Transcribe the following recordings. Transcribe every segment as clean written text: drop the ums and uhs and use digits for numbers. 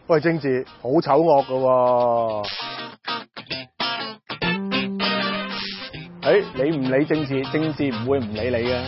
喂，政治好醜惡㗎喎。 你唔理政治，政治唔會唔理你嘅。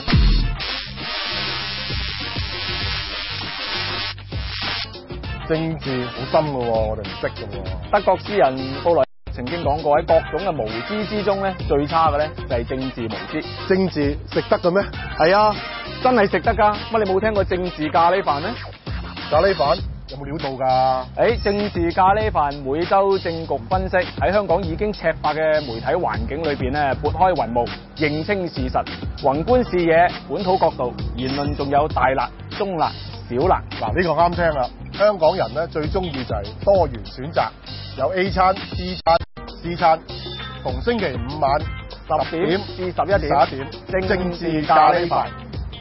政治好深㗎喎，我哋唔識㗎喎。 德國詩人布萊曾經講過，喺各種嘅無知之中咧，最差嘅咧就係政治無知。 政治食得嘅咩？ 係啊，真係食得㗎。乜你冇聽過政治咖喱飯咩？ 咖喱飯有冇料到㗎？ 政治咖喱飯每週政局分析，喺香港已經赤化嘅媒體環境裏邊咧，撥開雲霧，認清事實，宏觀視野，本土角度，言論仲有大辣、中辣、小辣。 嗱，呢個啱聽啦。香港人咧最中意就係多元選擇，有 A 餐、B 餐、C 餐。逢星期五晚10點至11點， 政治咖喱飯。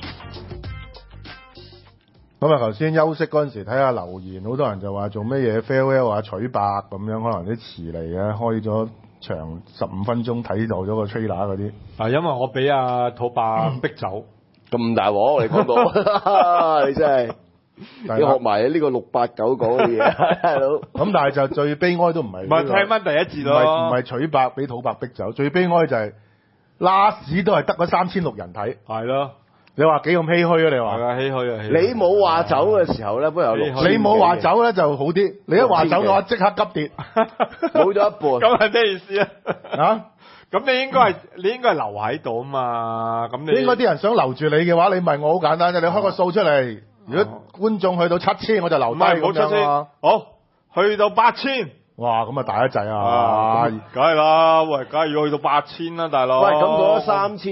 咁啊，頭先休息嗰陣時睇下留言，好多人就話做咩嘢 farewell 啊、取白咁樣，可能啲遲嚟嘅，開咗長15分鐘睇到咗個 trailer 嗰啲。 因為我俾阿土伯逼走， 咁大鑊你講到，你真係你學埋呢個689講嘅嘢，大佬。 咁但係就最悲哀都唔係， 唔係聽翻第一節咯， 唔係取白俾土伯逼走，最悲哀就係拉屎都係得嗰3600人睇， 係咯。 你話幾咁唏噓啊？你話係啊，唏噓啊！ 你冇話走嘅時候咧，不如有6， 你冇話走咧就好啲，你一話走嘅話即刻急跌， 冇咗一半。 咁係咩意思啊？ 啊？ 咁你應該係留喺度啊嘛。咁你應該啲人想留住你嘅話，你問我好簡單啫，你開個數出嚟。如果觀眾去到7000，我就留低咁樣啊。 好，去到8000。 哇，咁啊大一劑啊！ 梗係啦，喂，梗係要去到8000啦，大佬。 喂，咁嗰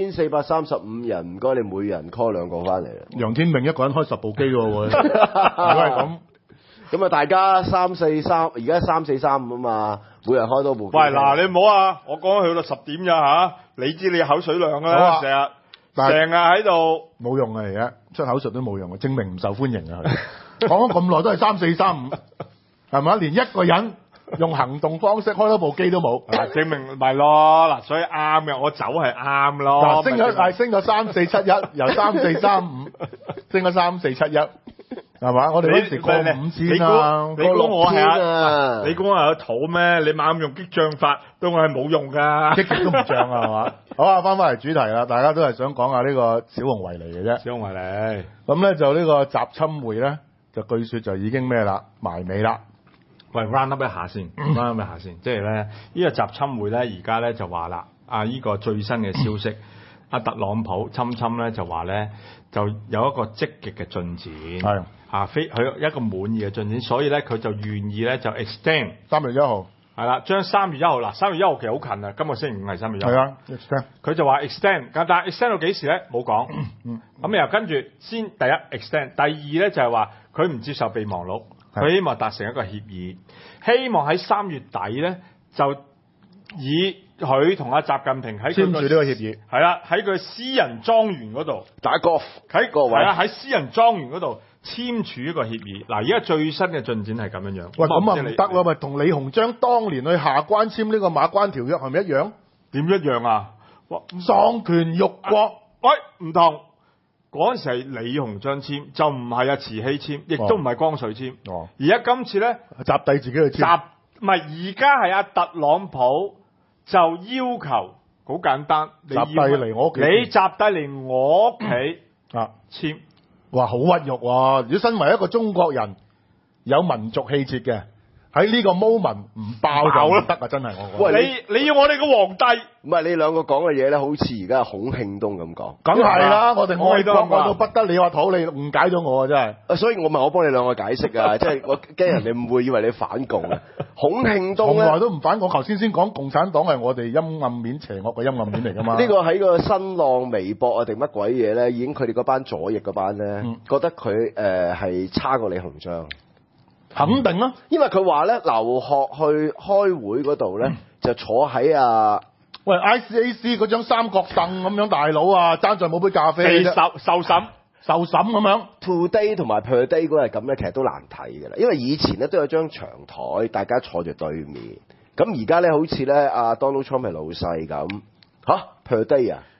3435人，唔該你每人 call 2個翻嚟啦。 楊天命一個人開10部機喎，會。如果係咁， 咁啊大家343，而家3435啊嘛，每人開多部機。 喂，嗱你唔好啊，我講去到10點咋嚇？你知你口水量㗎啦，成日喺度冇用啊！而家出口術都冇用啊，證明唔受歡迎啊！佢講咗咁耐都係3435，係咪？連一個人用行動方式開多部機都冇， 證明咪咯嗱，所以啱嘅，我走係啱咯。 嗱，升咗3471，由3435升咗3471，係嘛？我哋嗰時過5000啊， 你估我係啊？ 你估我係有肚咩？你猛咁用激將法，對我係冇用㗎， 激極都唔漲啊，係嘛？好啊，翻返嚟主題啦，大家都係想講下呢個小熊維尼嘅啫。 小熊維尼咁咧就呢個集侵會咧，就據說就已經咩啦，埋尾啦。 喂 round up 一下先，round up 一下先，即係咧呢個集侵會咧，而家咧就話啦，呢個最新嘅消息，特朗普侵咧就話咧就有一個積極嘅進展，係佢一個滿意嘅進展，所以咧佢就願意咧就 extend 3月1號。 係啦，將3月1號嗱，3月1號其實好近啊，今個星期五係3月1號。 係啊 ，extend。佢就話 extend，但係 extend 到幾時咧？冇講。咁又跟住先第一 extend，第二咧就係話佢唔接受備忘錄，佢希望達成一個協議，希望喺3月底咧就以佢同阿習近平喺簽住呢個協議。 係啦，喺佢私人莊園嗰度打 golf 喺個位係啊，喺私人莊園嗰度簽署一個協議。嗱，而家最新嘅進展係咁樣樣。 喂，咁啊唔得咯，咪同李鴻章當年去下關簽呢個馬關條約係咪一樣？ 點一樣啊？ 喪權辱國。 喂，唔同。嗰陣時係李鴻章簽，就唔係慈禧簽，亦都唔係光緒簽。而家今次咧， 習帝自己去簽。 唔係，而家係阿特朗普就要求好簡單， 習帝嚟我屋企， 你習帝嚟我屋企簽。 哇，好屈辱喎！如果身為一個中國人，有民族氣節嘅，喺呢個 moment 唔爆就得啊！真係我。 喂， 你要我哋個皇帝？ 唔係你兩個講嘅嘢咧，好似而家孔慶東咁講。 梗係啦，我哋愛國愛到不得了啊！土你誤解咗我啊！真係。 所以我幫你兩個解釋啊，即係我驚人哋誤會以為你反共啊。孔慶東從來都唔反共，頭先講共產黨係我哋陰暗面邪惡嘅陰暗面嚟㗎嘛。 呢個喺個新浪微博啊定乜鬼嘢咧，已經佢哋嗰班左翼嗰班咧，覺得佢係差過李鴻章。 肯定啦， 因為佢話咧，留學去開會嗰度咧，就坐喺喂 ICAC 嗰張三角凳咁樣，大佬啊，爭在冇杯咖啡啫， 受審咁樣。 Today 同埋 Per Day 嗰日咁咧，其實都難睇嘅啦。因為以前咧都有張長台，大家坐住對面。咁而家咧好似咧阿 Donald Trump 係老細咁，Per Day 啊，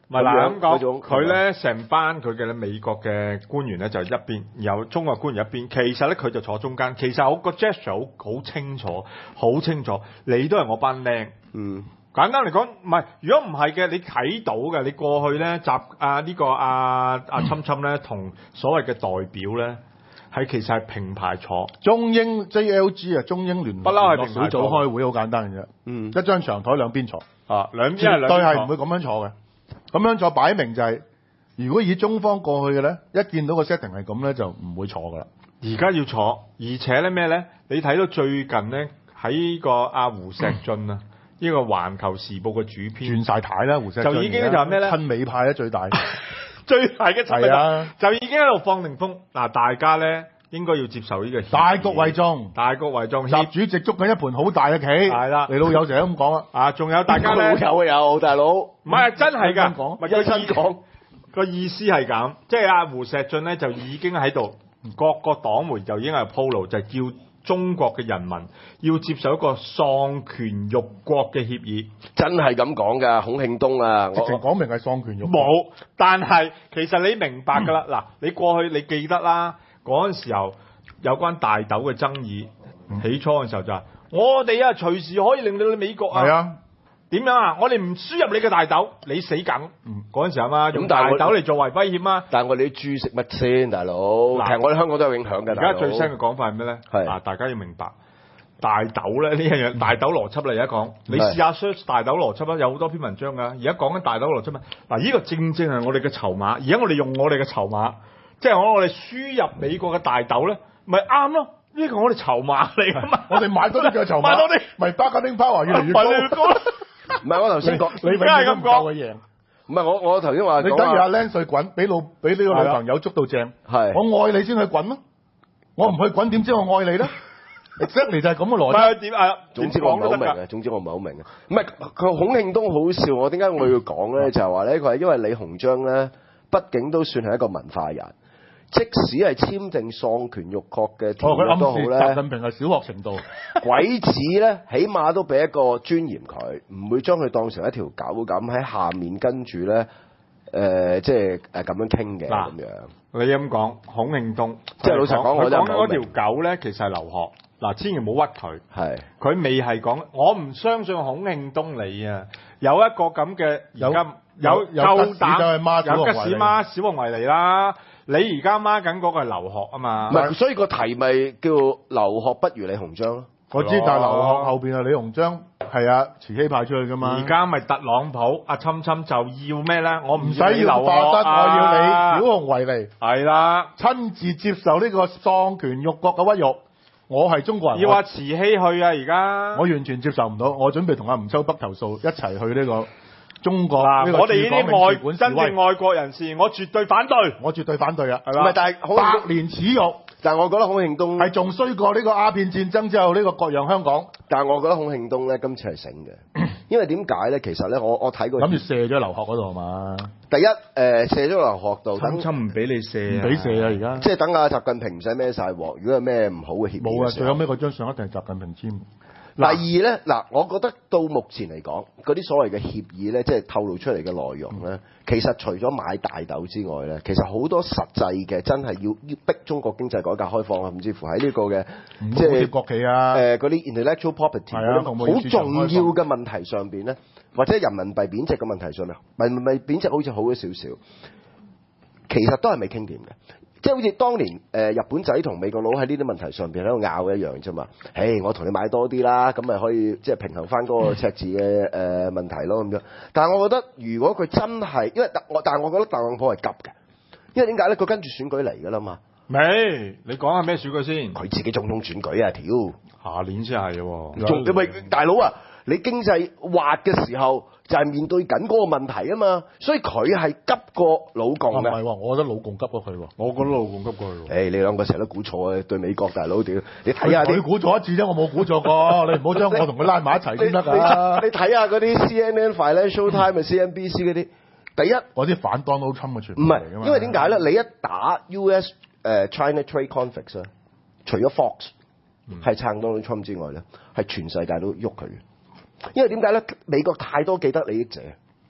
唔係嗱咁嗰種講，佢咧成班佢嘅美國嘅官員咧就一邊，有中國官員一邊，其實咧佢就坐中間。其實我個 gesture 好清楚，好清楚，你都係我班僆。 嗯。 簡單嚟講，唔係，如果唔係嘅，你睇到嘅，你過去咧侵侵咧同所謂嘅代表咧，係其實係平排坐。 中英 JLG 啊，中英聯不嬲係絡小組開會好簡單嘅啫。 嗯。 一張長台兩邊坐。 啊，兩邊絕對係唔會咁樣坐嘅。咁樣坐擺明就係、如果以中方過去嘅咧，一見到個 setting 係咁咧，就唔會坐噶啦。 而家要坐，而且咧咩咧？你睇到最近咧喺個阿胡錫進啊。呢個《環球時報》嘅主編轉晒軚啦，胡錫進就已經就係咩咧？ 親美派咧最大， 最大嘅親美派、 啊、就已經喺度放定風。嗱，大家咧應該要接受呢個大局為重， 大局為重。 習主席捉緊一盤好大嘅棋， 係啦， 你老友成日咁講啊。 啊，仲有大家咧有大佬，唔係真係㗎， 唔係真講個意思係咁，即係阿胡錫進咧就已經喺度，各個黨媒就已經係鋪路，就係叫中國嘅人民要接受一個喪權辱國嘅協議， 真係咁講㗎，孔慶東啊， 直情講明係喪權辱國。 冇，但係其實你明白㗎啦。嗱、你過去你記得啦，嗰陣時候有關大豆嘅爭議，起初嘅時候就係、我哋啊隨時可以令到你美國啊點樣啊？我哋唔輸入你嘅大豆，你死梗。嗰陣時啊嘛，用大豆嚟作為威脅嘛。 但係我哋啲豬食乜先，大佬？其實我哋香港都有影響嘅。 而家最新嘅講法係咩咧？ 係大家要明白大豆咧呢一樣大豆邏輯嚟而家講，你試下 search 大豆邏輯啦，有好多篇文章㗎。而家講緊大豆邏輯咩？嗱，呢個正正係我哋嘅籌碼。而家我哋用我哋嘅籌碼，即係我哋輸入美國嘅大豆咧，咪啱咯？呢個我哋籌碼嚟㗎嘛。 我哋買多啲嘅籌碼， 買多啲， 咪 bargaining power 越嚟越高。 唔係我頭先講， 你永遠都唔夠佢贏。 唔係我頭先話， 你等住阿僆碎滾，俾呢個女朋友捉到正。 係， 我愛你先去滾咯，我唔去滾點知我愛你咧？exactly 就係咁嘅邏輯。 點啊？總之我唔係好明嘅。總之我唔係好明嘅。唔係佢孔慶東好笑，我點解我要講咧？就係話咧，佢係因為李鴻章咧，畢竟都算係一個文化人。即使係簽訂喪權辱國嘅條約都好咧， 習近平係小學程度， 鬼子咧，起碼都俾一個尊嚴佢，唔會將佢當成一條狗咁喺下面跟住咧，即係咁樣傾嘅咁樣。 你咁講，孔慶東， 即係老實講，我講嗰條狗咧，其實係劉鶴。嗱，千祈唔好屈佢。係，佢未係講，我唔相信孔慶東你啊，有一個咁嘅而家有夠膽，有吉士孖小熊維尼啦。你而家孖緊嗰個係劉鶴啊嘛， 唔係，所以個題咪叫劉鶴不如李鴻章咯。 我知，但係劉鶴後邊係李鴻章，係慈禧派出去噶嘛。 而家咪特朗普阿侵侵就要咩咧？我唔使要劉鶴，我要你小熊維尼。 係啦， 親自接受呢個喪權辱國嘅屈辱。我係中國人。 要阿慈禧去啊！而家我完全接受唔到，我準備同阿吳秋北投訴，一齊去呢個。中國我哋呢啲真正愛國人士，我絕對反對， 我絕對反對啊！ 係嘛？但係百年恥辱， 但係我覺得孔慶東係仲衰過呢個鴉片戰爭之後呢個割讓香港。 但係我覺得孔慶東咧今次係醒嘅，因為點解咧？其實咧，我睇過諗住射咗劉鶴嗰度係嘛？ 第一射咗劉鶴度， 侵侵唔俾你射， 唔俾射啊！而家即係等阿習近平唔使孭晒鑊。如果有咩唔好嘅協議， 冇啊！最後尾嗰張相一定係習近平簽。 第二咧，我覺得到目前嚟講，嗰啲所謂嘅協議咧，即係透露出嚟嘅內容咧，其實除咗買大豆之外咧，其實好多實際嘅真係要逼中國經濟改革開放啊，甚至乎喺呢個嘅即係國企啊， 嗰啲 intellectual property 好重要嘅問題上邊咧，或者人民幣貶值嘅問題上面，人民幣貶值好似好咗少少，其實都係未傾掂嘅。即係好似當年日本仔同美國佬喺呢啲問題上邊喺度拗一樣啫嘛。我同你買多啲啦，咁咪可以即係平衡翻嗰個赤字嘅問題咯咁樣。但係我覺得如果佢真係，但係我覺得特朗普係急嘅，因為點解咧？佢跟住選舉嚟㗎啦嘛。 未？你講下咩選舉先？ 佢自己總統選舉啊，條下年先係喎。 仲你咪大佬啊！你經濟滑嘅時候就係面對緊嗰個問題啊嘛，所以佢係急過老共嘅。 唔係喎，我覺得老共急過佢喎。 我覺得老共急過佢喎。 你兩個成日都估錯啊！對美國大佬屌，你睇下佢估錯一次啫，我冇估錯過。你唔好將我同佢拉埋一齊先得㗎。 你睇下嗰啲 CNN、Financial Times、CNBC 嗰啲，第一嗰啲反 Donald Trump 嘅傳唔係，因為點解咧？你一打 US China Trade Conflicts 咧，除咗 Fox 係撐 Donald Trump 之外咧，係全世界都喐佢嘅。因為點解咧？美國太多既得利益者，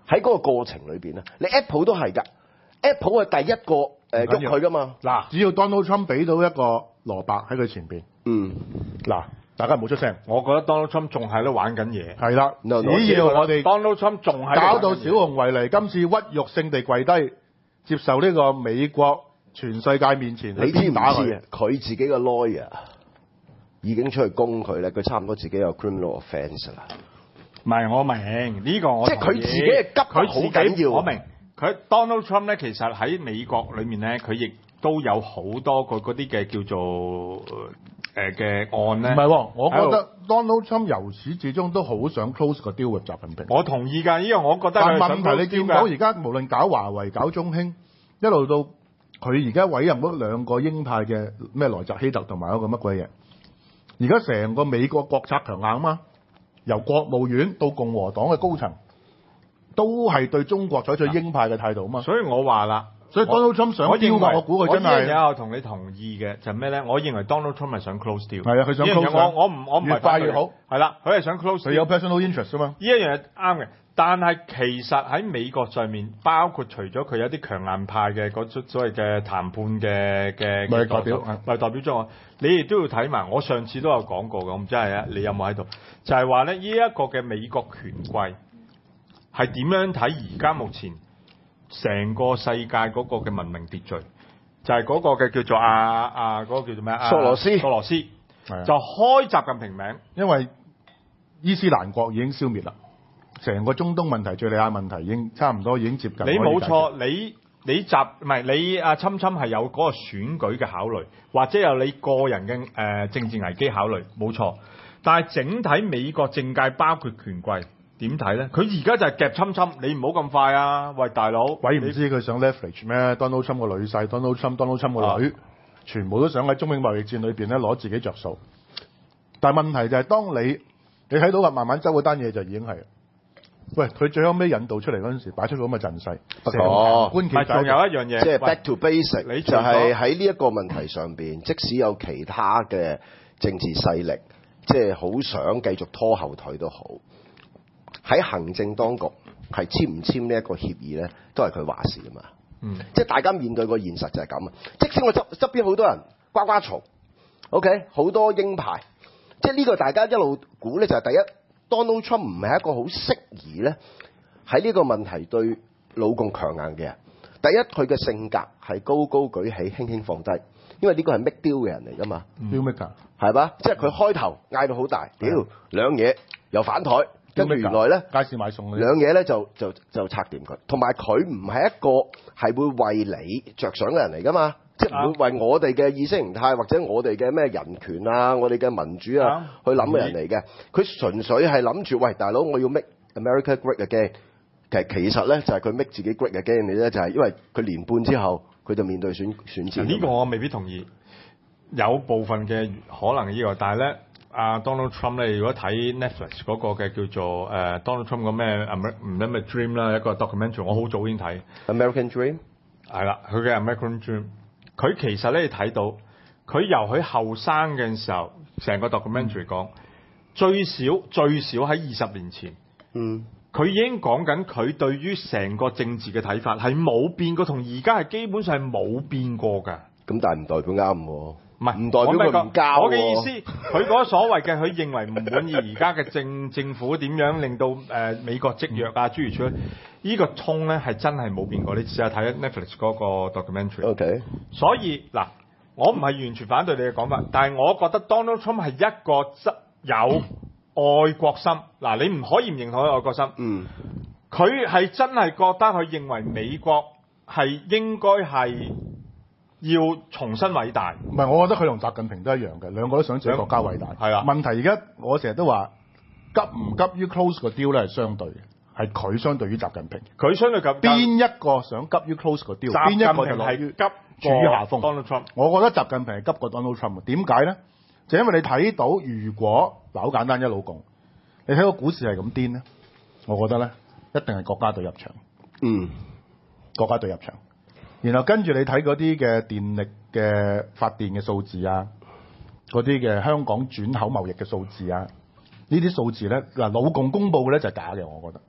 喺嗰個過程裏邊咧，你 Apple 都係㗎，Apple 係第一個喐佢㗎嘛。 嗱，只要 Donald Trump 俾到一個蘿蔔喺佢前邊，嗱，大家唔好出聲。 我覺得 Donald Trump 仲喺度玩緊嘢。 係啦，只要我哋 Donald Trump 仲喺搞到小熊維尼今次屈辱性地跪低，接受呢個美國全世界面前， 你知唔知啊？佢自己個 lawyer 已經出去攻佢咧，佢差唔多自己有 criminal offence 啦。 唔係，我明呢個我即係佢自己嘅急好緊要。 我明佢 Donald Trump 咧，其實喺美國裏面咧，佢亦都有好多個嗰啲嘅叫做嘅案咧。 唔係喎，我覺得 Donald Trump 由始至終都好想 close 個 deal with 習近平。 我同意㗎，呢個我覺得。 但問題你見到而家無論搞華為、搞中興，一路到佢而家委任嗰兩個鷹派嘅咩萊澤希特同埋嗰個乜鬼嘢，而家成個美國國策強硬啊嘛，由國務院到共和黨嘅高層都係對中國採取鷹派嘅態度啊嘛。 所以我話啦。 所以 Donald Trump 想 deal 㗎，我估佢真係。 我呢樣嘢我同你同意嘅就係咩咧？我認為 Donald Trump 係想 close deal。 係啊，佢想 close。 我唔係越快越好。 係啦，佢係想 close。 佢有 personal interest 啊嘛。 呢一樣嘢啱嘅，但係其實喺美國上面，包括除咗佢有啲強硬派嘅嗰種所謂嘅談判嘅代表， 代表之外，你亦都要睇埋。我上次都有講過嘅，我唔知係啊，你有冇喺度？就係話咧，呢一個嘅美國權貴係點樣睇而家目前成個世界嗰個嘅文明秩序，就係嗰個嘅叫做嗰個叫做咩索羅斯就開習近平名， 因為伊斯蘭國已經消滅啦，成個中東問題、敍利亞問題已經差唔多已經接近。 你冇錯，你侵係有嗰個選舉嘅考慮，或者有你個人嘅政治危機考慮，冇錯。但係整體美國政界包括權貴。點睇咧？佢而家就係夾侵，你唔好咁快啊！喂，大佬， 鬼唔知佢想 leverage 咩 ？Donald Trump 個女婿 Donald Trump 個女，全部都想喺中美貿易戰裏邊咧攞自己着數。但係問題就係當你睇到慢慢周嗰單嘢就已經係，喂，佢最後尾引導出嚟嗰陣時，擺出咁嘅陣勢。不過， 仲有一樣嘢， 即係 back to basic，就係喺呢一個問題上邊，即使有其他嘅政治勢力，即係好想繼續拖後腿都好。喺行政當局係簽唔簽呢一個協議咧，都係佢話事啊嘛。即係大家面對個現實就係咁啊。即使我側邊好多人呱呱嘈 ，OK， 好多鷹派，即係呢個大家一路估咧就係第一 ，Donald Trump 唔係一個好適宜咧喺呢個問題對老共強硬嘅人。第一，佢嘅性格係高高舉起，輕輕放低，因為呢個係 make deal 嘅人嚟噶嘛。 deal maker 係嘛？即係佢開頭嗌到好大，屌兩嘢又反台。跟住原來咧， 街市買餸兩嘢咧就拆掂佢，同埋佢唔係一個係會為你着想嘅人嚟噶嘛，即係唔會為我哋嘅意識形態或者我哋嘅咩人權啊、我哋嘅民主啊去諗嘅人嚟嘅。佢純粹係諗住，喂大佬，我要 make America great again。其實咧就係佢 make 自己 great again 嘅啫，就係因為佢年半之後佢就面對選戰。 呢個我未必同意，有部分嘅可能呢個，但係咧。Donald Trump 咧，如果睇 Netflix 嗰個嘅叫做Donald Trump 個咩唔知咩 Dream 啦，一個 documentary， 我好早已經睇 American Dream 係啦，佢嘅 American Dream， 佢其實咧你睇到佢由佢後生嘅時候，成個 documentary 講最少喺20年前，佢已經講緊佢對於成個政治嘅睇法係冇變過，同而家係基本上係冇變過㗎。 咁但係唔代表啱喎。 唔係， 唔代表佢唔交。 我嘅意思，佢嗰所謂嘅，佢認為唔滿意而家嘅政府點樣令到美國積弱啊諸如此類，呢個通咧係真係冇變過。你試下睇 Netflix 嗰個 documentary。所以嗱，我唔係完全反對你嘅講法，但係我覺得 Donald Trump 係一個有愛國心。嗱，你唔可以唔認同佢愛國心。佢係真係覺得佢認為美國係應該係。要重新偉大， 唔係，我覺得佢同習近平都一樣嘅，兩個都想自己國家偉大。係啦，問題而家我成日都話急唔急於 close 個 deal 咧係相對嘅，係佢相對於習近平。 佢相對咁邊一個想急於 close 個 deal？ 邊一個就落於處於下風。 Donald Trump， 我覺得習近平係急過 Donald Trump。點解咧？就因為你睇到如果嗱好簡單一老共，你睇個股市係咁癲咧，我覺得咧一定係國家隊入場。國家隊入場。然後跟住你睇嗰啲嘅電力嘅發電嘅數字啊，嗰啲嘅香港轉口貿易嘅數字啊，呢啲數字咧嗱老共公佈嘅咧就係假嘅，我覺得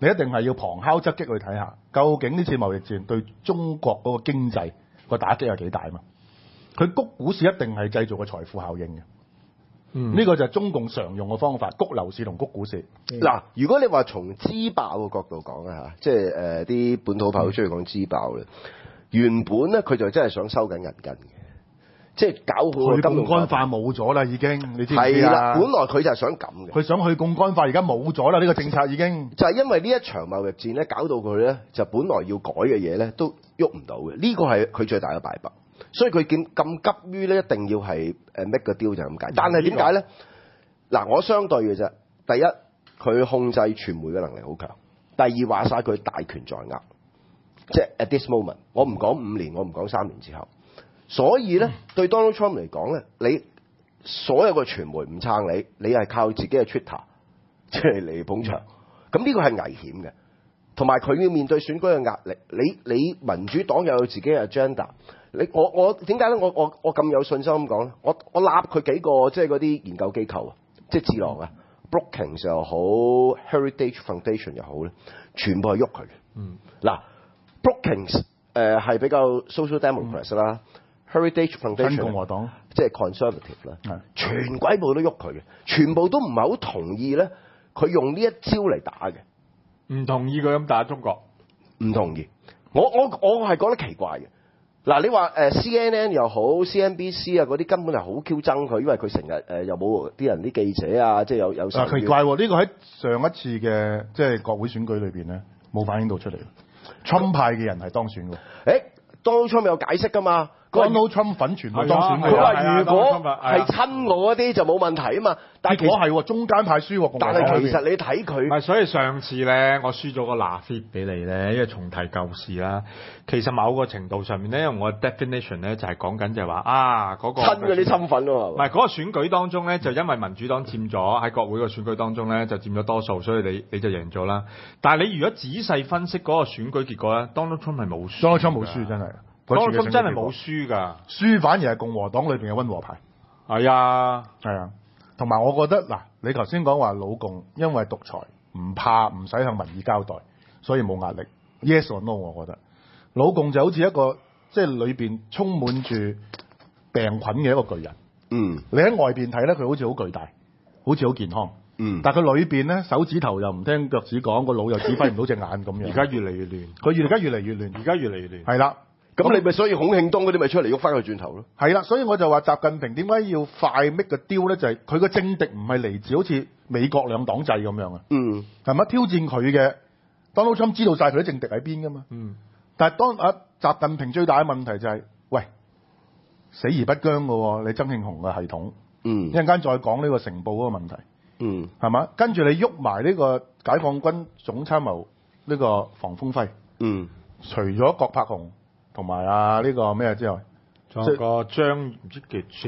你一定係要旁敲側擊去睇下，究竟呢次貿易戰對中國嗰個經濟個打擊係幾大嘛？佢谷股市一定係製造個財富效應嘅。呢個就係中共常用嘅方法，谷樓市同谷股市。 嗱，如果你話從資爆嘅角度講啊，即係啲本土派好中意講資爆咧，原本咧佢就真係想收緊銀根嘅，即係搞好個金融去槓桿化冇咗啦，已經，你知唔知係啦， 啊？ 本來佢就係想咁嘅， 佢想去槓桿化，而家冇咗啦，呢個政策已經就係因為呢一場貿易戰咧，搞到佢咧就本來要改嘅嘢咧都喐唔到嘅，呢個係佢最大嘅敗筆。所以佢咁急於咧，一定要係make 個 deal 就係咁解。但係點解咧？嗱，我相對嘅啫。第一，佢控制傳媒嘅能力好強；第二，話晒佢大權在握，即係 at this moment。我唔講5年，我唔講3年之後。所以咧，對 Donald Trump 嚟講咧，你所有嘅傳媒唔撐你，你係靠自己嘅 Twitter 即係嚟捧場。咁呢個係危險嘅，同埋佢要面對選舉嘅壓力。你民主黨又有自己嘅 agenda。我點解咧？我咁有信心咁講咧？我立佢幾個即係嗰啲研究機構啊，即係智囊啊 ，Brookings 又好 ，Heritage Foundation 又好咧，全部係喐佢嘅。嗱，Brookings 係比較 Social Democrats 啦，Heritage Foundation 共和黨即係 Conservative 啦，全鬼部都喐佢嘅，全部都唔係好同意咧，佢用呢一招嚟打嘅， 唔同意佢咁打中國， 唔同意。我係覺得奇怪嘅。嗱，你話CNN 又好 CNBC 啊嗰啲根本係好 Q 憎佢，因為佢成日又冇啲人啲記者啊，即係有奇怪喎！呢個喺上一次嘅即係國會選舉裏邊咧，冇反映到出嚟。Trump 派嘅人係當選嘅。 Donald Trump 有解釋㗎嘛？ Donald Trump 粉全部當選佢話如果係親我嗰啲就冇問題啊嘛。但係結果係喎，中間派輸喎。 但係其實你睇佢， 唔係，所以上次咧，我輸咗個拿 fit 俾你咧，因為重提舊事啦。其實某個程度上面咧，因為我 definition 咧就係講緊就係話嗰個親嗰啲親粉喎。 唔係嗰個選舉當中咧，就因為民主黨佔咗喺國會個選舉當中咧，就佔咗多數，所以你就贏咗啦。但係你如果仔細分析嗰個選舉結果咧，Donald Trump 係冇輸。 Donald Trump 冇輸真係。 Donald Trump 真係冇輸㗎， 輸反而係共和黨裏邊嘅溫和派。 係啊， 係啊，同埋我覺得嗱，你頭先講話老共因為獨裁唔怕唔使向民意交代，所以冇壓力。Yes or no？ 我覺得老共就好似一個即係裏邊充滿住病菌嘅一個巨人。你喺外邊睇咧，佢好似好巨大，好似好健康。但係佢裏邊咧，手指頭又唔聽腳趾講，個腦又指揮唔到隻眼咁樣。 而家越嚟越亂， 佢而家越嚟越亂， 而家越嚟越亂。 係啦。 咁你咪所以孔慶東嗰啲咪出嚟喐翻佢轉頭咯？ 係啦，所以我就話習近平點解要快 make 個 deal 咧？就係佢個政敵唔係嚟自好似美國兩黨制咁樣啊。係咪挑戰佢嘅 Donald Trump 知道晒佢啲政敵喺邊噶嘛？但係當習近平最大嘅問題就係，喂，死而不僵噶喎，你曾慶紅嘅系統。一陣間再講呢個成報嗰個問題。係嘛？跟住你喐埋呢個解放軍總參謀呢個房峰輝。除咗郭柏雄同埋呢個咩之外， 仲有個張唔知叫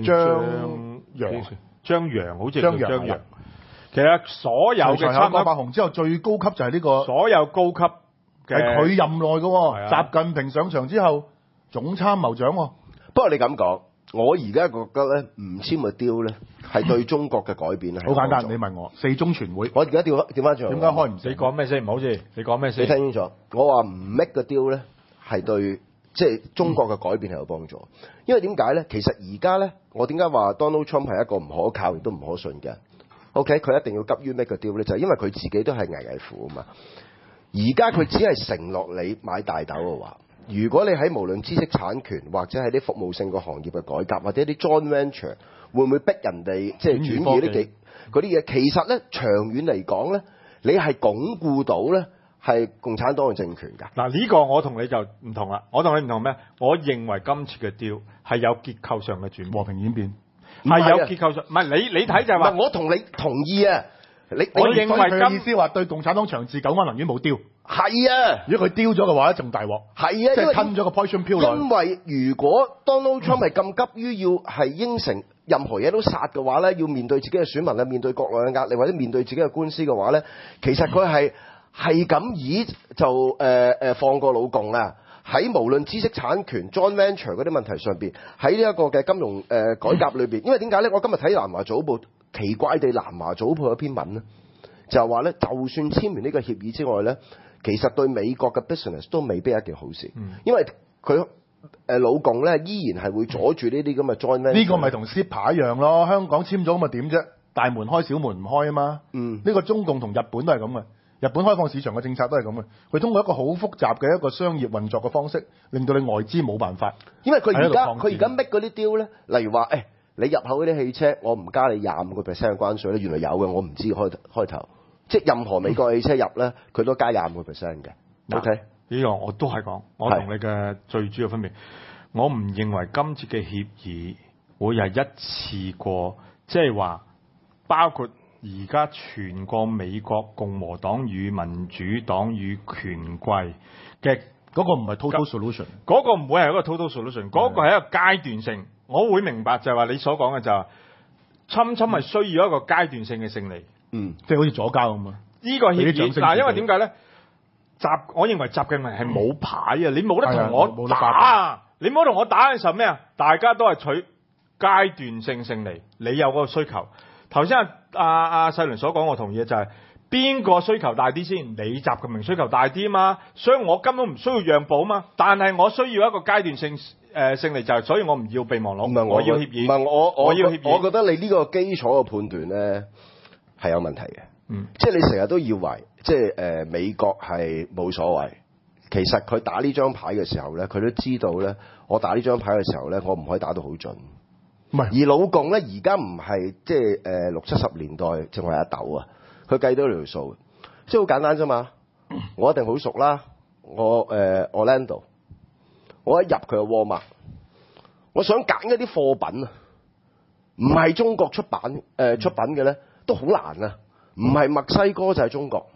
張揚，好似叫張揚。其實所有嘅郭柏雄之後最高級就係呢個， 所有高級嘅係佢任內嘅喎。習近平上場之後，總參謀長喎。 不過你咁講，我而家覺得咧，唔簽個 deal 咧，係對中國嘅改變咧。 好簡單，你問我4中全會， 我而家調翻轉， 點解開唔成？ 你講咩先？唔好似你講咩先？ 你聽清楚，我話唔 make 個 deal 咧，係對即係中國嘅改變係有幫助。因為點解咧？其實而家咧，我點解話 Donald Trump 係一個唔可靠亦都唔可信嘅 ？OK， 佢一定要急於 make 個 deal 咧，就係因為佢自己都係危乎啊嘛。而家佢只係承諾你買大豆嘅話，如果你喺無論知識產權或者係啲服務性嘅行業嘅改革，或者啲 joint venture， 會唔會逼人哋即係轉移呢嗰啲嘢？其實咧，長遠嚟講咧，你係鞏固到咧係共產黨嘅政權㗎。 嗱，呢個我同你就唔同啦。我同你唔同咩？我認為今次嘅 deal 係有結構上嘅轉和平演變， 係有結構上。唔係你睇就係話， 我同你同意啊。 我認為佢意思話對共產黨長治久安能源冇丟。 係啊， 如果佢丟咗嘅話咧，仲大鑊。 係啊， 即係吞咗個 poison pill 落去。 因為如果 Donald Trump 係咁急於要係應承任何嘢都殺嘅話咧，要面對自己嘅選民啊，面對國內嘅壓力或者面對自己嘅官司嘅話咧，其實佢係咁以就放過老共啊！喺無論知識產權、joint venture 嗰啲問題上邊，喺呢一個嘅金融改革裏邊，因為點解咧？我今日睇南華早報，奇怪地南華早報有篇文咧， 就係話咧，就算簽完呢個協議之外咧，其實對美國嘅 business 都未必係一件好事，因為佢老共咧依然係會阻住呢啲咁嘅 joint venture。 呢個咪同 CEPA 一樣咯，香港簽咗咁咪點啫？大門開小門唔開啊嘛。呢個中共同日本都係咁嘅。日本開放市場嘅政策都係咁嘅，佢通過一個好複雜嘅一個商業運作嘅方式，令到你外資冇辦法。 因為佢而家 make 嗰啲 deal 咧，例如話你入口嗰啲汽車，我唔加你25%嘅關稅咧，原來有嘅，我唔知開頭，即係任何美國汽車入咧，佢都加25%嘅。OK， 呢個我都係講，我同你嘅最主要分別，我唔認為今次嘅協議會係一次過，即係話包括。而家全個美國共和黨與民主黨與權貴嘅嗰個唔係 total solution， 嗰個唔會係一個 total solution， 嗰個係一個階段性。我會明白就係話你所講嘅就係侵係需要一個階段性嘅勝利， 即係好似左膠咁啊。 呢個協議嗱，因為點解咧？我認為習近平係冇牌啊，你冇得同我打，你冇同我打嘅時候咩啊？大家都係取階段性勝利，你有嗰個需求。頭先阿世倫所講，我同意嘅就係邊個需求大啲先？你習近平需求大啲嘛，所以我根本唔需要讓步嘛。但係我需要一個階段性勝利，就係所以我唔要備忘錄，我要協議。 唔係我要協議。 我覺得你呢個基礎嘅判斷咧係有問題嘅。即係你成日都以為即係美國係冇所謂，其實佢打呢張牌嘅時候咧，佢都知道咧，我打呢張牌嘅時候咧，我唔可以打到好準。而老共咧，而家唔係即係60-70年代淨係阿豆啊，佢計到條數，即係好簡單啫嘛。我一定好熟啦，我Orlando， 我一入佢嘅 Walmart， 我想揀一啲貨品啊，唔係中國出品嘅咧，都好難啊。唔係墨西哥就係中國。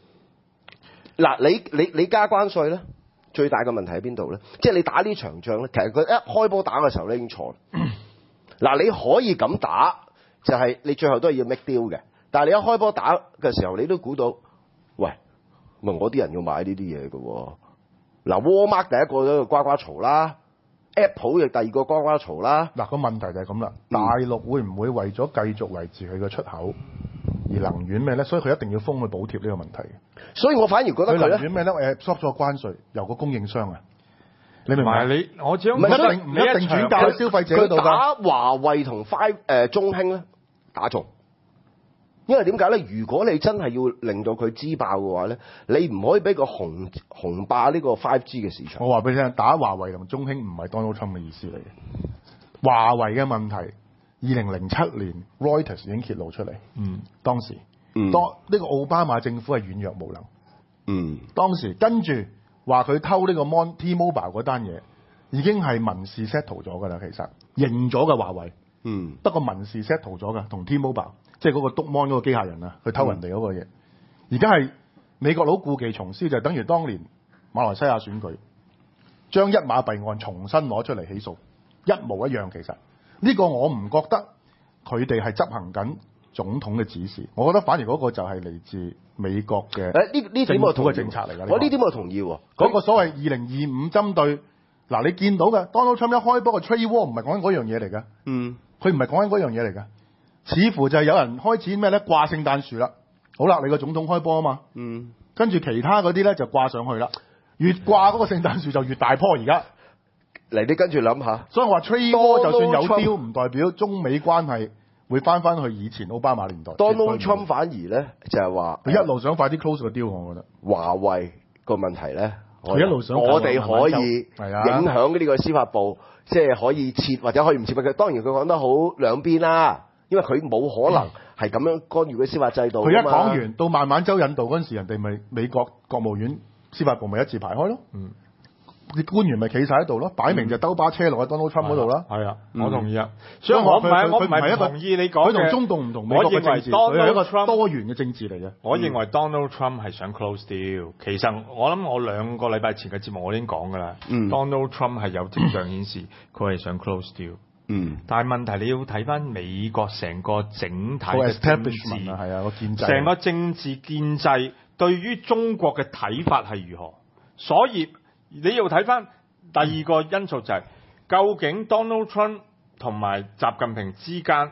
嗱，你加關稅咧，最大嘅問題喺邊度咧？即係你打呢場仗咧，其實佢一開波打嘅時候咧已經錯。嗱，你可以咁打，就係你最後都係要 make deal 嘅。但係你一開波打嘅時候，你都估到，喂，咪我啲人要買呢啲嘢嘅喎。嗱，Walmart 第一個都呱呱嘈啦 ，Apple 亦第二個呱呱嘈啦。 嗱，個問題就係咁啦，大陸會唔會為咗繼續維持佢嘅出口而能源咩咧？所以佢一定要封去補貼呢個問題。 所以我反而覺得佢能源咩咧？收咗關稅由個供應商啊。你明白？ 我只唔一定轉嫁消費者嗰度㗎。 佢打華為同中興咧打中，因為點解咧？如果你真係要令到佢支爆嘅話咧，你唔可以俾佢紅霸呢個 5G 嘅市場。 我話俾你聽，打華為同中興唔係 Donald Trump 嘅意思嚟嘅。華為嘅問題，2007年 Reuters 已經揭露出嚟。當時，呢個奧巴馬政府係軟弱無能。當時跟住。話佢偷呢個 T-Mobile 嗰單嘢，已經係民事 settle 咗㗎啦。其實認咗嘅華為，不過民事 settle 咗㗎，同 T-Mobile 即係嗰個篤 mon 嗰個機械人啊，去偷人哋嗰個嘢。而家係美國佬故技重施，就係等於當年馬來西亞選舉，將一馬弊案重新攞出嚟起訴，一模一樣。其實呢個我唔覺得佢哋係執行緊總統嘅指示，我覺得反而嗰個就係嚟自美國嘅呢點我同意嘅政策嚟㗎。 我呢點我同意喎。 嗰個所謂2025針對嗱，你見到嘅 Donald Trump 一開波個 trade war 唔係講緊嗰樣嘢嚟㗎。佢唔係講緊嗰樣嘢嚟㗎。似乎就係有人開始咩咧掛聖誕樹啦。好啦，你個總統開波啊嘛。跟住其他嗰啲咧就掛上去啦。越掛嗰個聖誕樹就越大棵而家。 嚟，你跟住諗下。 所以我話 trade war 就算有 deal，唔代表中美關係會翻去以前奧巴馬年代。 Donald Trump 反而咧就係話， 佢一路想快啲 close 個 deal，我覺得。 華為個問題咧， 佢一路想我哋可以影響呢個司法部，即係可以撤或者可以唔撤嘅。當然佢講得好兩邊啦，因為佢冇可能係咁樣干預嘅司法制度。佢一講完到孟晚舟引渡嗰陣時，人哋咪美國國務院司法部咪一字排開咯。啲官員咪企晒喺度咯，擺明就兜巴車落去 Donald Trump 嗰度啦。 係啊，我同意啊。所以我唔係同意你講嘅。 佢同中共唔同美國嘅政治，佢係一個多元嘅政治嚟嘅。 我認為 Donald Trump 係想 close deal。其實我諗我2個禮拜前嘅節目我已經講㗎啦。Donald Trump 係有跡象顯示佢係想 close deal。但係問題你要睇翻美國成個整體嘅政治， 係啊，個建制， 成個政治建制對於中國嘅睇法係如何？所以你要睇翻第二個因素就係、究竟 Donald Trump 同埋習近平之間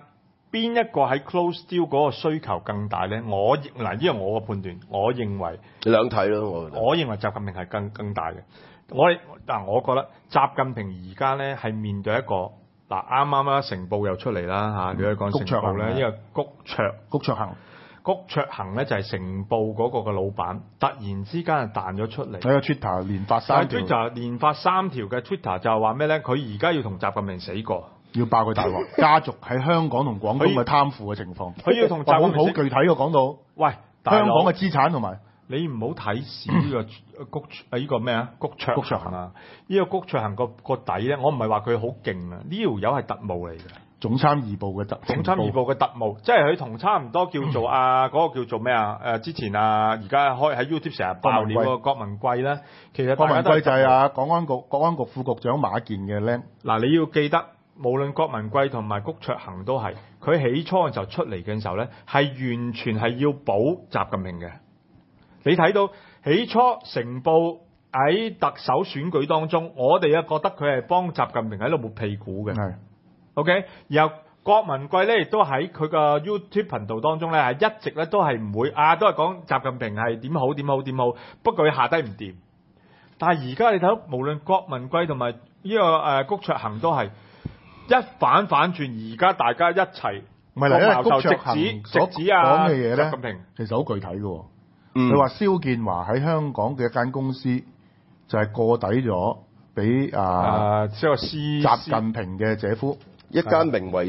邊一個喺 close deal 嗰個需求更大咧？呢個係我嘅判斷，我認為兩睇咯， 我認為習近平係更大嘅。我覺得習近平而家咧係面對一個啱啱啦，成報又出嚟啦嚇，你可以講成報咧，因為谷卓行咧就係成報嗰個嘅老闆，突然之間係彈咗出嚟喺個 Twitter 連發3條 ，Twitter 連發3條嘅 Twitter 就係話咩咧？佢而家要同習近平死過， 要爆佢大鑊，家族喺香港同廣東嘅貪腐嘅情況， 佢要同習近平好具體嘅講到， 喂， 香港嘅資產同埋。 你唔好睇視呢個呢個咩啊？谷卓行啊！呢個谷卓行個底咧，我唔係話佢好勁啊！呢條友係特務嚟嘅， 總參二部嘅特務， 即係佢同差唔多叫做嗰個叫做咩啊？之前而家開喺 YouTube 成日爆料個郭文貴咧，其實郭文貴就係國安局副局長馬建嘅僆。 嗱，你要記得，無論郭文貴同埋谷卓行都係，佢起初嘅時候出嚟嘅時候咧，係完全係要保習近平嘅。你睇到起初成報喺特首選舉當中，我哋覺得佢係幫習近平喺度抹屁股嘅。係 ，OK。然後郭文貴咧亦都喺佢個 YouTube 頻道當中咧，係一直咧都係唔會都係講習近平係點好點好點好，不過佢下低唔掂。但係而家你睇到，無論郭文貴同埋呢個谷卓行都係一反轉，而家大家一齊唔係啦，因為谷卓行直指講嘅嘢咧， 習近平其實好具體嘅。佢話蕭建華喺香港嘅一間公司就係過底咗俾習近平嘅姐夫， 一間名為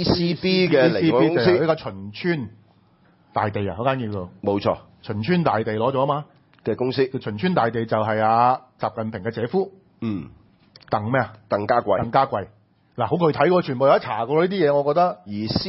CCB 嘅離岸公司， 呢個秦川大地嗰間叫做冇錯， 秦川大地攞咗啊嘛嘅公司， 秦川大地就係習近平嘅姐夫，鄧咩啊？ 鄧家貴嗱，好具體喎，全部有得查過呢啲嘢，我覺得。 而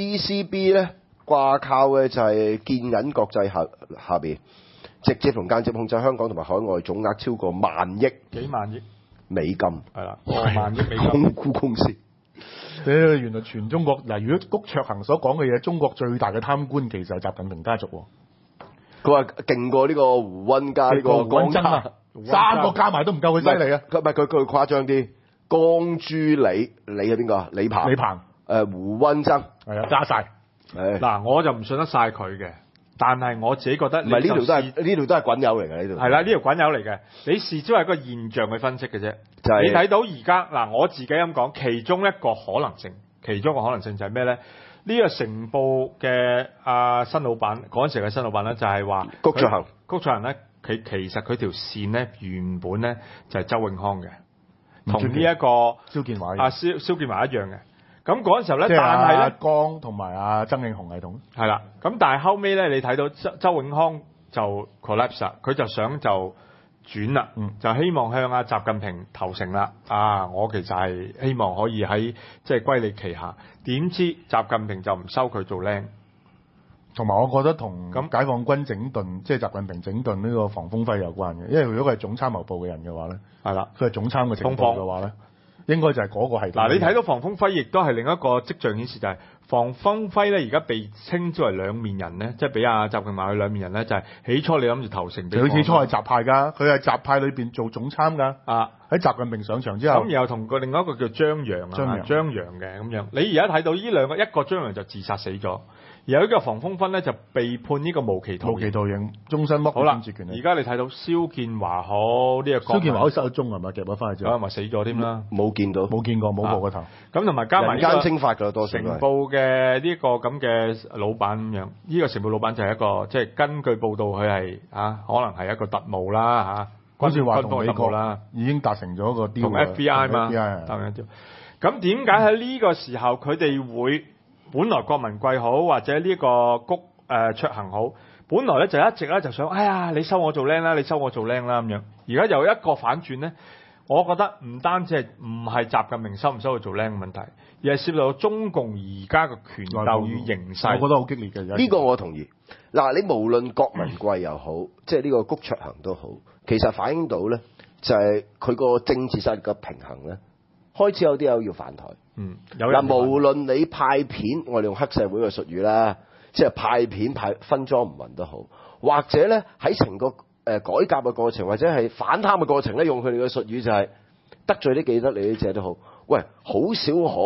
CCB 咧掛靠嘅就係建銀國際下邊。直接同間接控制香港同埋海外總額超過幾萬億美金， 係啦，1萬億美金控股公司。 原來全中國嗱，如果谷卓行所講嘅嘢，中國最大嘅貪官其實係習近平家族喎。 佢話勁過呢個胡溫加呢個江家 ，3個加埋都唔夠佢犀利啊！ 佢誇張啲，江朱李係邊個？李鵬。胡溫曾係啊，加晒。 嗱，我就唔信得晒佢嘅。但係我自己覺得， 唔係呢條都係滾友嚟嘅呢條。 係啦，呢條滾友嚟嘅，你視之為一個現象去分析嘅啫。 你睇到而家我自己咁講，其中一個可能性就係咩咧？呢個成報嘅新老闆嗰陣時嘅新老闆咧，就係話谷卓行咧，其實佢條線咧原本咧就係周永康嘅，同呢一個蕭建華蕭建華一樣嘅。咁嗰陣時候咧， 但係咧， 江同埋曾慶紅系統係啦。咁但係後尾咧，你睇到周永康就 collapse 啦，佢就想就轉啦，就希望向習近平投誠啦。我其實係希望可以喺即係歸你旗下。點知習近平就唔收佢做僆。 同埋我覺得同解放軍整頓，即係習近平整頓呢個房峰輝有關嘅，因為如果佢係總參謀部嘅人嘅話咧， 係啦， 佢係總參嘅情報嘅話咧。應該就係嗰個係嗱，你睇到房峰輝亦都係另一個跡象顯示，就係房峰輝咧，而家被稱之為兩面人咧，即係俾習近平話佢兩面人咧，就係起初你諗住投誠俾佢， 起初係習派㗎，佢係習派裏邊做總參㗎。喺習近平上場之後， 咁然後同個另外一個叫張揚嘅咁樣，你而家睇到呢兩個，一個張揚就自殺死咗。有一個房峰輝咧就被判呢個無期徒刑， 終身剝奪政治權利。 而家你睇到蕭建華好呢個， 蕭建華好失咗蹤係咪？夾咗翻去之後， 咪死咗添啦， 冇見過冇過個頭。 咁同埋加埋人間蒸發㗎，多數成報嘅呢個咁嘅老闆咁樣，呢個成報老闆就係一個即係根據報道佢係可能係一個特務啦好似話同美國啦已經達成咗一個 deal 同 FBI 嘛，咁點解喺呢個時候佢哋會？本來郭文貴好，或者呢個谷卓行好，本來咧就一直咧就想，哎呀，你收我做僆啦，你收我做僆啦咁樣。而家有一個反轉咧，我覺得唔單止係唔係習近平收唔收佢做僆嘅問題，而係涉及到中共而家嘅權鬥與形勢。 我覺得好激烈嘅。 呢個我同意。嗱，你無論郭文貴又好，即係呢個谷卓行都好，其實反映到咧就係佢個政治勢力嘅平衡咧，開始有啲要反台。嗱，無論你派片，我哋用黑社會嘅術語啦，即係派片分贓唔勻都好，或者咧喺成個改革嘅過程，或者係反貪嘅過程咧，用佢哋嘅術語就係得罪啲既得利益者都好。喂，好少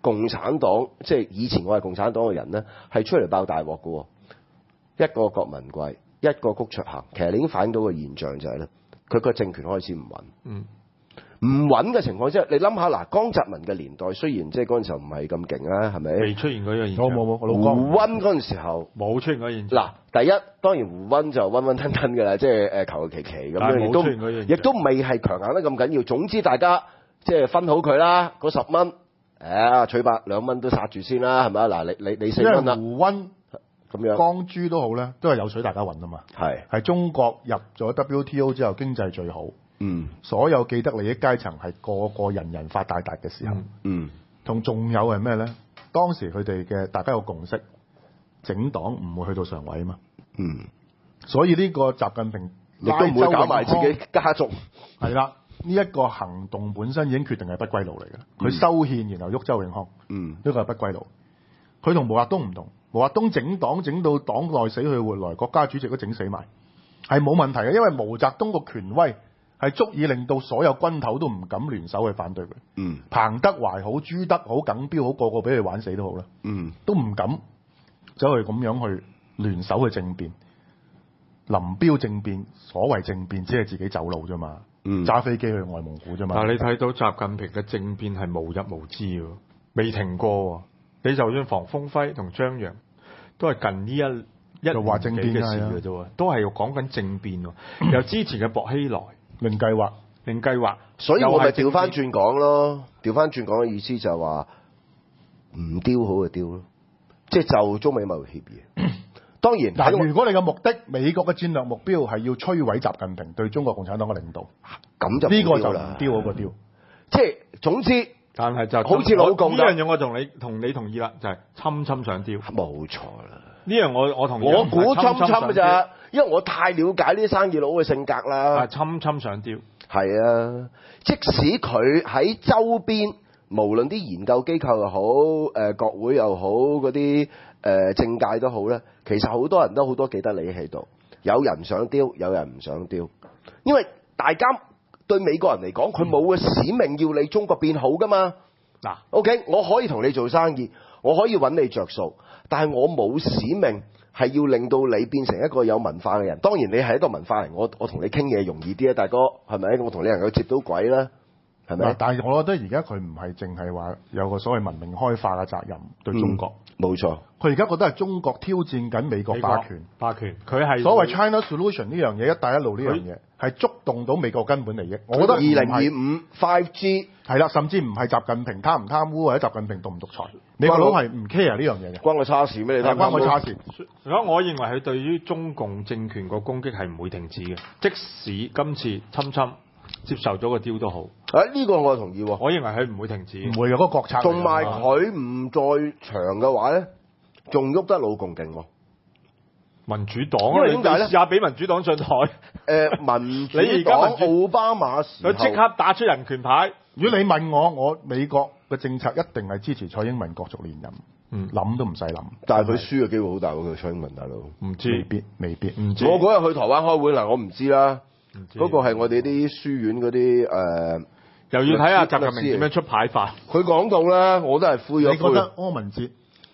共產黨即係以前我係共產黨嘅人咧，係出嚟爆大鑊嘅喎。一個郭文貴，一個谷卓涵，其實你已經反映到個現象就係咧，佢個政權開始唔穩。唔穩嘅情況之下，你諗下嗱，江澤民嘅年代雖然即係嗰陣時候唔係咁勁啊，係咪？ 未出現嗰個現象。 冇， 胡溫嗰陣時候冇出現嗰個現象。 嗱，第一當然胡溫就溫吞吞㗎啦，即係求其其咁樣，亦都未係強硬得咁緊要。總之大家即係分好佢啦，嗰10蚊，取百2蚊都殺住先啦，係咪啊？嗱，你4蚊啦。 胡溫咁樣， 江珠都好咧，都係有水大家揾啊嘛。係中國入咗 WTO 之後經濟最好。所有既得利益階層係個人人發大達嘅時候，同仲有係咩咧？當時佢哋嘅大家有共識，整黨唔會去到常委啊嘛。所以呢個習近平亦都唔會搞埋自己家族。係啦，呢一個行動本身已經決定係不歸路嚟嘅。佢修憲然後喐周永康，呢個係不歸路。佢同毛澤東唔同，毛澤東整黨整到黨內死去活來，國家主席都整死埋，係冇問題嘅，因為毛澤東個權威係足以令到所有軍頭都唔敢聯手去反對佢。彭德懷好、朱德好、耿彪好，個個俾佢玩死都好啦。都唔敢走去咁樣去聯手去政變。林彪政變，所謂政變只係自己走路啫嘛，揸飛機去外蒙古啫嘛。 但係你睇到習近平嘅政變係無日無之喎，未停過喎。你就算房峰輝同張陽都係近呢一年幾嘅事嘅啫喎，都係要講緊政變喎。由之前嘅薄熙來零計劃， 所以我咪調翻轉講咯。調翻轉講嘅意思就係話唔丟好就丟咯，即係就中美貿易協議。當然， 嗱，如果你嘅目的，美國嘅戰略目標係要摧毀習近平對中國共產黨嘅領導， 咁就呢個就唔丟好過丟。 即係總之， 但係就好似老共呢樣嘢，我同你同意啦，就係侵想丟。 冇錯啦， 呢樣我同意。 我估侵嘅咋，因為我太了解呢啲生意佬嘅性格啦。 侵想丟。 係啊，即使佢喺周邊，無論啲研究機構又好，國會又好，嗰啲政界都好咧，其實好多人都好多既得利益喺度，有人想丟，有人唔想丟，因為大家對美國人嚟講，佢冇個使命要你中國變好噶嘛。嗱，OK， 我可以同你做生意，我可以揾你着數，但係我冇使命係要令到你變成一個有文化嘅人。當然你係一個文化人，我同你傾嘢容易啲啊，大哥，係咪？我同你能夠接到軌啦，係咪？ 但係我覺得而家佢唔係淨係話有個所謂文明開化嘅責任對中國。 冇錯， 佢而家覺得係中國挑戰緊美國霸權， 佢係所謂 China Solution 呢樣嘢，一帶一路呢樣嘢係觸動到美國根本利益。我覺得 2025 5G 係啦，甚至唔係習近平貪唔貪污或者習近平獨唔獨裁，美國佬係唔 care 呢樣嘢嘅。 關我叉事咩？你睇關我叉事。 所以我認為佢對於中共政權個攻擊係唔會停止嘅，即使今次侵接受咗個雕都好。 呢個我同意喎。 我認為佢唔會停止， 唔會有嗰個國策。 同埋佢唔再長嘅話咧，仲喐得老共勁喎。 民主黨， 因為點解咧？ 試下俾民主黨上台。 民主黨奧巴馬時候， 佢即刻打出人權牌。 如果你問我美國嘅政策一定係支持蔡英文角逐連任，諗都唔使諗。 但係佢輸嘅機會好大喎，佢蔡英文大佬。 唔知， 未必。唔知。 我嗰日去台灣開會嗱，我唔知啦。嗰個係我哋啲書院嗰啲又要睇下習近平點樣出牌法。 佢講到咧，我都係灰咗。 你覺得柯文哲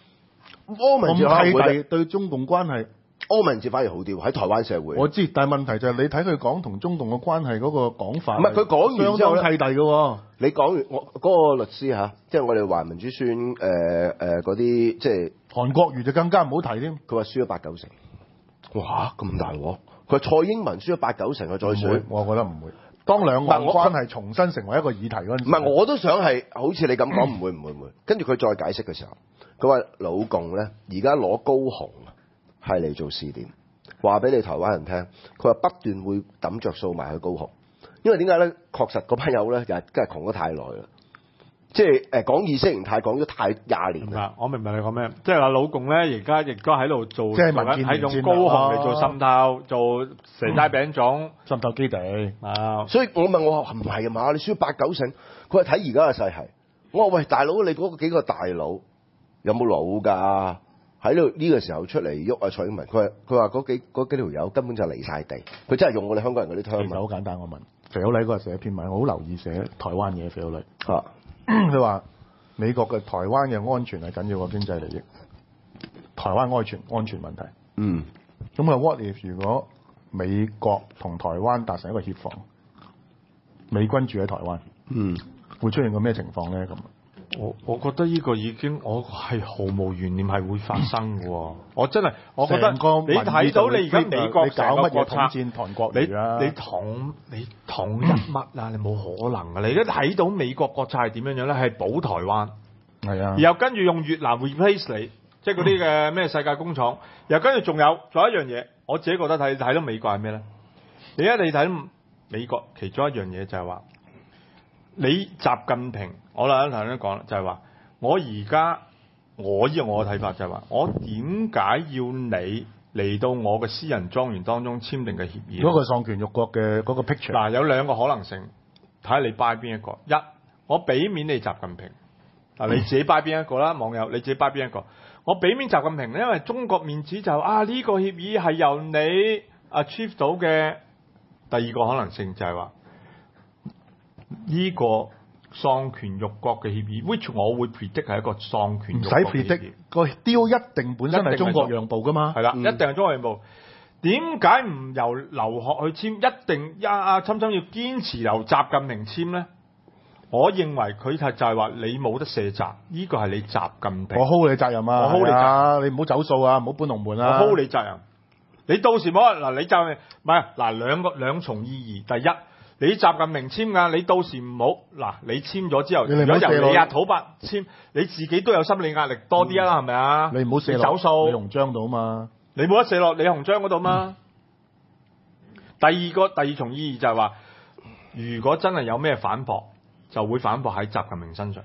咁契弟對中共關係？ 柯文哲反而好啲喎，喺台灣社會。 我知，但係問題就係你睇佢講同中共嘅關係嗰個講法。 唔係佢講完之後契弟嘅喎。 你講完我嗰個律師嚇，即係我哋華民主宣嗰啲即係韓國瑜就更加唔好提添。 佢話輸咗8-9成。哇！咁大鑊！佢蔡英文輸咗8-9成啊，再選。 我覺得唔會。當兩岸關係重新成為一個議題嗰陣時， 唔係我都想係好似你咁講，唔會。跟住佢再解釋嘅時候，佢話老共咧而家攞高雄係嚟做試點，話俾你台灣人聽。佢話不斷會揼着數埋去高雄，因為點解咧？確實嗰班友咧又係真係窮得太耐啦。即係講意識形態講咗太20年啦。 我明白你講咩，即係話老共咧而家亦都喺度做， 即係民建聯喺用高雄嚟做滲透，做蛇齋餅種滲透基地啊。所以我問我話唔係啊嘛？你輸8-9成，佢話睇而家嘅勢係。我話喂大佬，你嗰幾個大佬有冇腦㗎？喺度呢個時候出嚟喐啊蔡英文，佢話嗰幾條友根本就離晒地，佢真係用我哋香港人嗰啲湯。 其實好簡單，我問肥佬黎嗰日寫一篇文，我好留意寫台灣嘢肥佬黎。佢話美國嘅台灣嘅安全係緊要過經濟利益，台灣安全問題。咁啊 ，what if 如果美國同台灣達成一個協防，美軍住喺台灣，會出現個咩情況咧？咁我覺得呢個已經我係毫無懸念係會發生嘅喎。我真係我覺得你睇到你而家美國你搞乜嘢統戰韓國瑜啊？ 你統一乜啊？你冇可能啊！你而家睇到美國國策係點樣樣咧？係保台灣， 係啊， 然後跟住用越南 replace 你，即係嗰啲嘅咩世界工廠，然後跟住仲有一樣嘢，我自己覺得睇到美國係咩咧？你睇到美國其中一樣嘢就係話，你習近平，我頭先都講啦，就係話我依我嘅睇法就係話，我點解要你嚟到我嘅私人莊園當中簽訂嘅協議？ 嗰個喪權辱國嘅嗰個 picture。 嗱，有兩個可能性，睇下你 buy 邊一個。一，我俾面你習近平，你自己 buy 邊一個啦，網友你自己 buy 邊一個？我俾面習近平，因為中國面子就呢個協議係由你 achieve 到嘅。第二個可能性就係話呢個喪權辱國嘅協議 ，which 我會 predict 係一個喪權辱國嘅協議。唔使 predict 個 deal 一定本身係中國讓步噶嘛。係啦，一定係中國讓步。點解唔由劉鶴去簽？一定侵侵要堅持由習近平簽咧？我認為佢就係話你冇得卸責，呢個係你習近平。我 hold 你責任啊！我 hold 你責任，你唔好走數啊！唔好搬龍門啊！我 hold 你責任。你到時冇嗱，你就唔係嗱兩重意義。第一，你習近平簽㗎，你到時唔好嗱，你簽咗之後，如果由你土伯簽，你自己都有心理壓力多啲啦，係咪啊？你唔好射落走數李鴻章度啊嘛，你冇得射落李鴻章嗰度嘛。第二重意義就係話，如果真係有咩反駁，就會反駁喺習近平身上。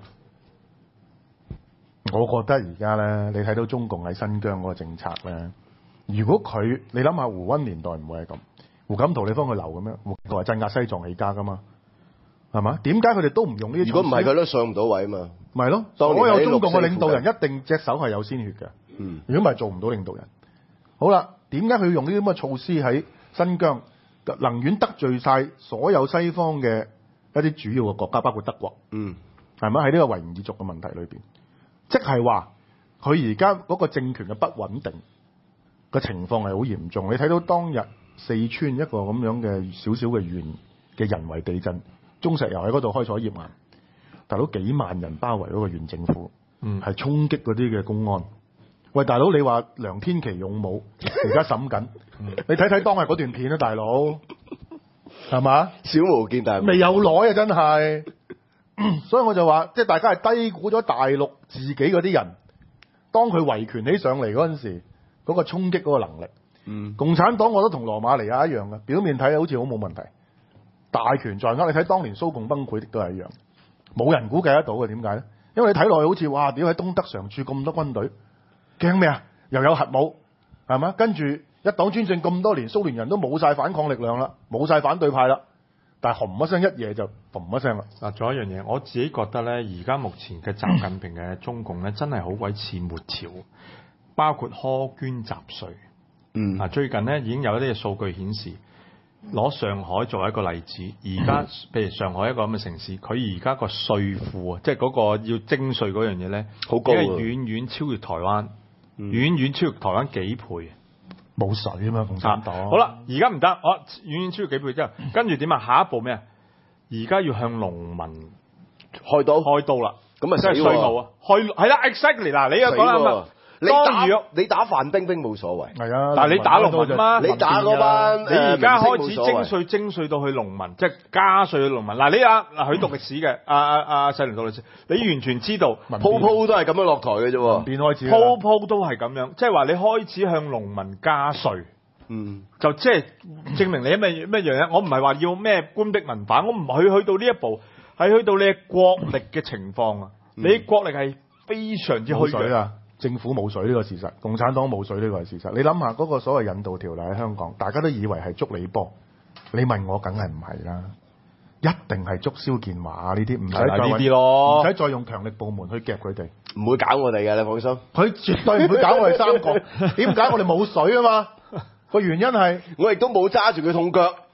我覺得而家咧，你睇到中共喺新疆嗰個政策咧。如果你諗下胡溫年代唔會係咁，胡錦濤你幫佢留咁樣，胡錦濤係鎮壓西藏起家噶嘛，係嘛？點解佢哋都唔用呢啲？如果唔係佢都上唔到位啊嘛。咪咯，所有中共嘅領導人一定隻手係有鮮血嘅。如果唔係做唔到領導人。好啦，點解佢要用呢啲咁嘅措施喺新疆，能遠得罪晒所有西方嘅一啲主要嘅國家，包括德國。係咪喺呢個維吾爾族嘅問題裏邊？即係話佢而家嗰個政權嘅不穩定。個情況係好嚴重，你睇到當日四川一個咁樣嘅小小嘅縣嘅人為地震，中石油喺嗰度開採頁岩，大佬幾萬人包圍嗰個縣政府，係衝擊嗰啲嘅公安。喂，大佬你話梁天琦勇武，而家審緊，你睇睇當日嗰段片啊，大佬係嘛？小巫見大巫，未有耐啊，真係。所以我就話，即係大家係低估咗大陸自己嗰啲人，當佢維權起上嚟嗰陣時。嗰個衝擊嗰個能力，共產黨我都同羅馬尼亞一樣嘅，表面睇好似好冇問題，大權在握。你睇當年蘇共崩潰亦都係一樣，冇人估計得到嘅。點解咧？因為你睇落去好似哇，屌喺東德常駐咁多軍隊，驚咩啊？又有核武，係嘛？跟住一黨專政咁多年，蘇聯人都冇晒反抗力量啦，冇晒反對派啦，但係轟一聲一夜就砰一聲啦。嗱，仲有一樣嘢，我自己覺得咧，而家目前嘅習近平嘅中共咧，真係好鬼似末朝。包括苛捐雜稅，最近咧已經有一啲嘅數據顯示，攞上海作為一個例子，而家譬如上海一個咁嘅城市，佢而家個稅負啊，即係嗰個要徵稅嗰樣嘢咧，好高，遠遠超越台灣，遠遠超越台灣幾倍。冇水啊嘛，共產黨。好啦，而家唔得，我遠遠超越幾倍之後，跟住點啊？下一步咩啊？而家要向農民開刀啦，咁啊真係稅務啊，係啦 ，exactly 嗱，你又講啦。你打范冰冰冇所謂，係啊，但係你打農民嘛？你打嗰班，你而家開始徵稅到去農民，即係加稅去農民。嗱，你佢讀歷史嘅，細倫讀歷史，你完全知道，鋪都係咁樣落台嘅啫，邊開始？鋪都係咁樣，即係話你開始向農民加稅，就即係證明你咩樣嘢？我唔係話要咩官逼民反，我唔去到呢一步，係去到你嘅國力嘅情況啊！你國力係非常之虛弱啊！政府冇水呢個事實，共產黨冇水呢個係事實。你諗下嗰個所謂引渡條例喺香港，大家都以為係捉你波，你問我梗係唔係啦，一定係捉蕭建華呢啲，唔使呢啲咯，唔使再用強力部門去夾佢哋，唔會搞我哋嘅，你放心。佢絕對唔會搞我哋三個。點解我哋冇水啊嘛？個原因係我亦都冇揸住佢痛腳。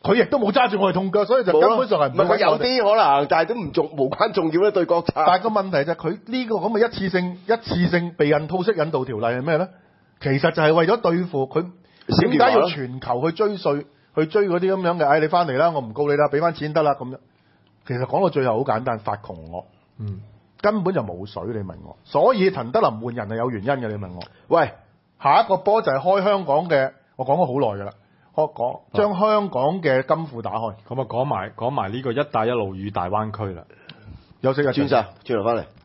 佢亦都冇揸住我哋痛腳，所以就根本上係唔係佢有啲可能，但係都無關重要咧對國策。 但係個問題就係佢呢個咁嘅一次性避孕套式引渡條例係咩咧？其實就係為咗對付佢點解要全球去追稅，去追嗰啲咁樣嘅，你翻嚟啦，我唔告你啦，俾翻錢得啦咁樣。其實講到最後好簡單，發窮我，根本就冇水，你明我。所以陳德霖換人係有原因嘅，你明我。喂，下一個波就係開香港嘅，我講咗好耐㗎啦。將香港嘅金庫打開， 咁啊講埋呢個一帶一路與大灣區啦。 休息一陣， 轉頭翻嚟